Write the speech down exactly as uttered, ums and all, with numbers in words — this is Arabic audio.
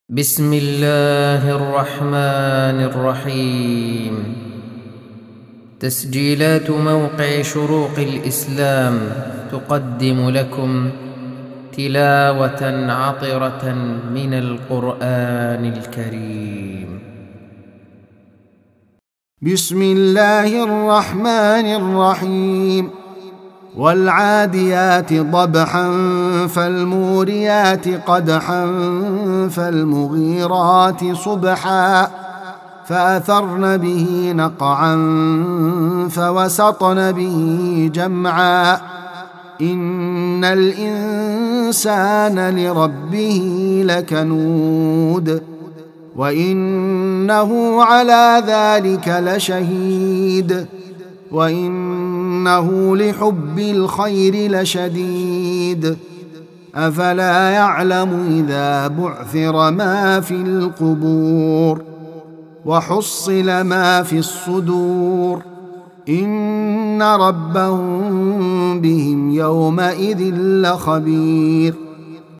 بسم الله الرحمن الرحيم. تسجيلات موقع شروق الإسلام تقدم لكم تلاوة عطرة من القرآن الكريم. بسم الله الرحمن الرحيم. والعاديات ضبحا فالموريات قدحا فالمغيرات صبحا فأثرن به نقعا فوسطن به جمعا إن الإنسان لربه لكنود وإنه على ذلك لشهيد وإنه لحب الخير لشديد أفلا يعلم إذا بعثر ما في القبور وحصل ما في الصدور إن ربهم بهم يومئذ لخبير.